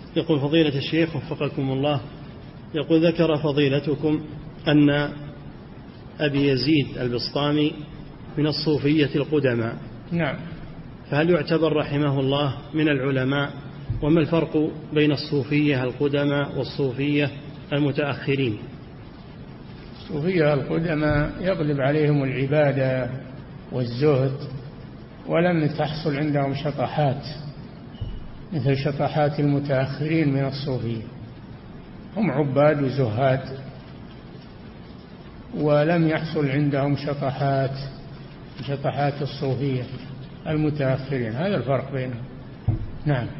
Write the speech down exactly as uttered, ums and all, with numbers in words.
يقول فضيلة الشيخ وفقكم الله، يقول ذكر فضيلتكم أن أبي يزيد البسطامي من الصوفية القدماء. نعم. فهل يعتبر رحمه الله من العلماء؟ وما الفرق بين الصوفية القدماء والصوفية المتأخرين؟ الصوفية القدماء يغلب عليهم العبادة والزهد، ولم تحصل عندهم شطحات مثل شطحات المتأخرين من الصوفية. هم عباد وزهاد ولم يحصل عندهم شطحات شطحات الصوفية المتأخرين. هذا الفرق بينهم. نعم.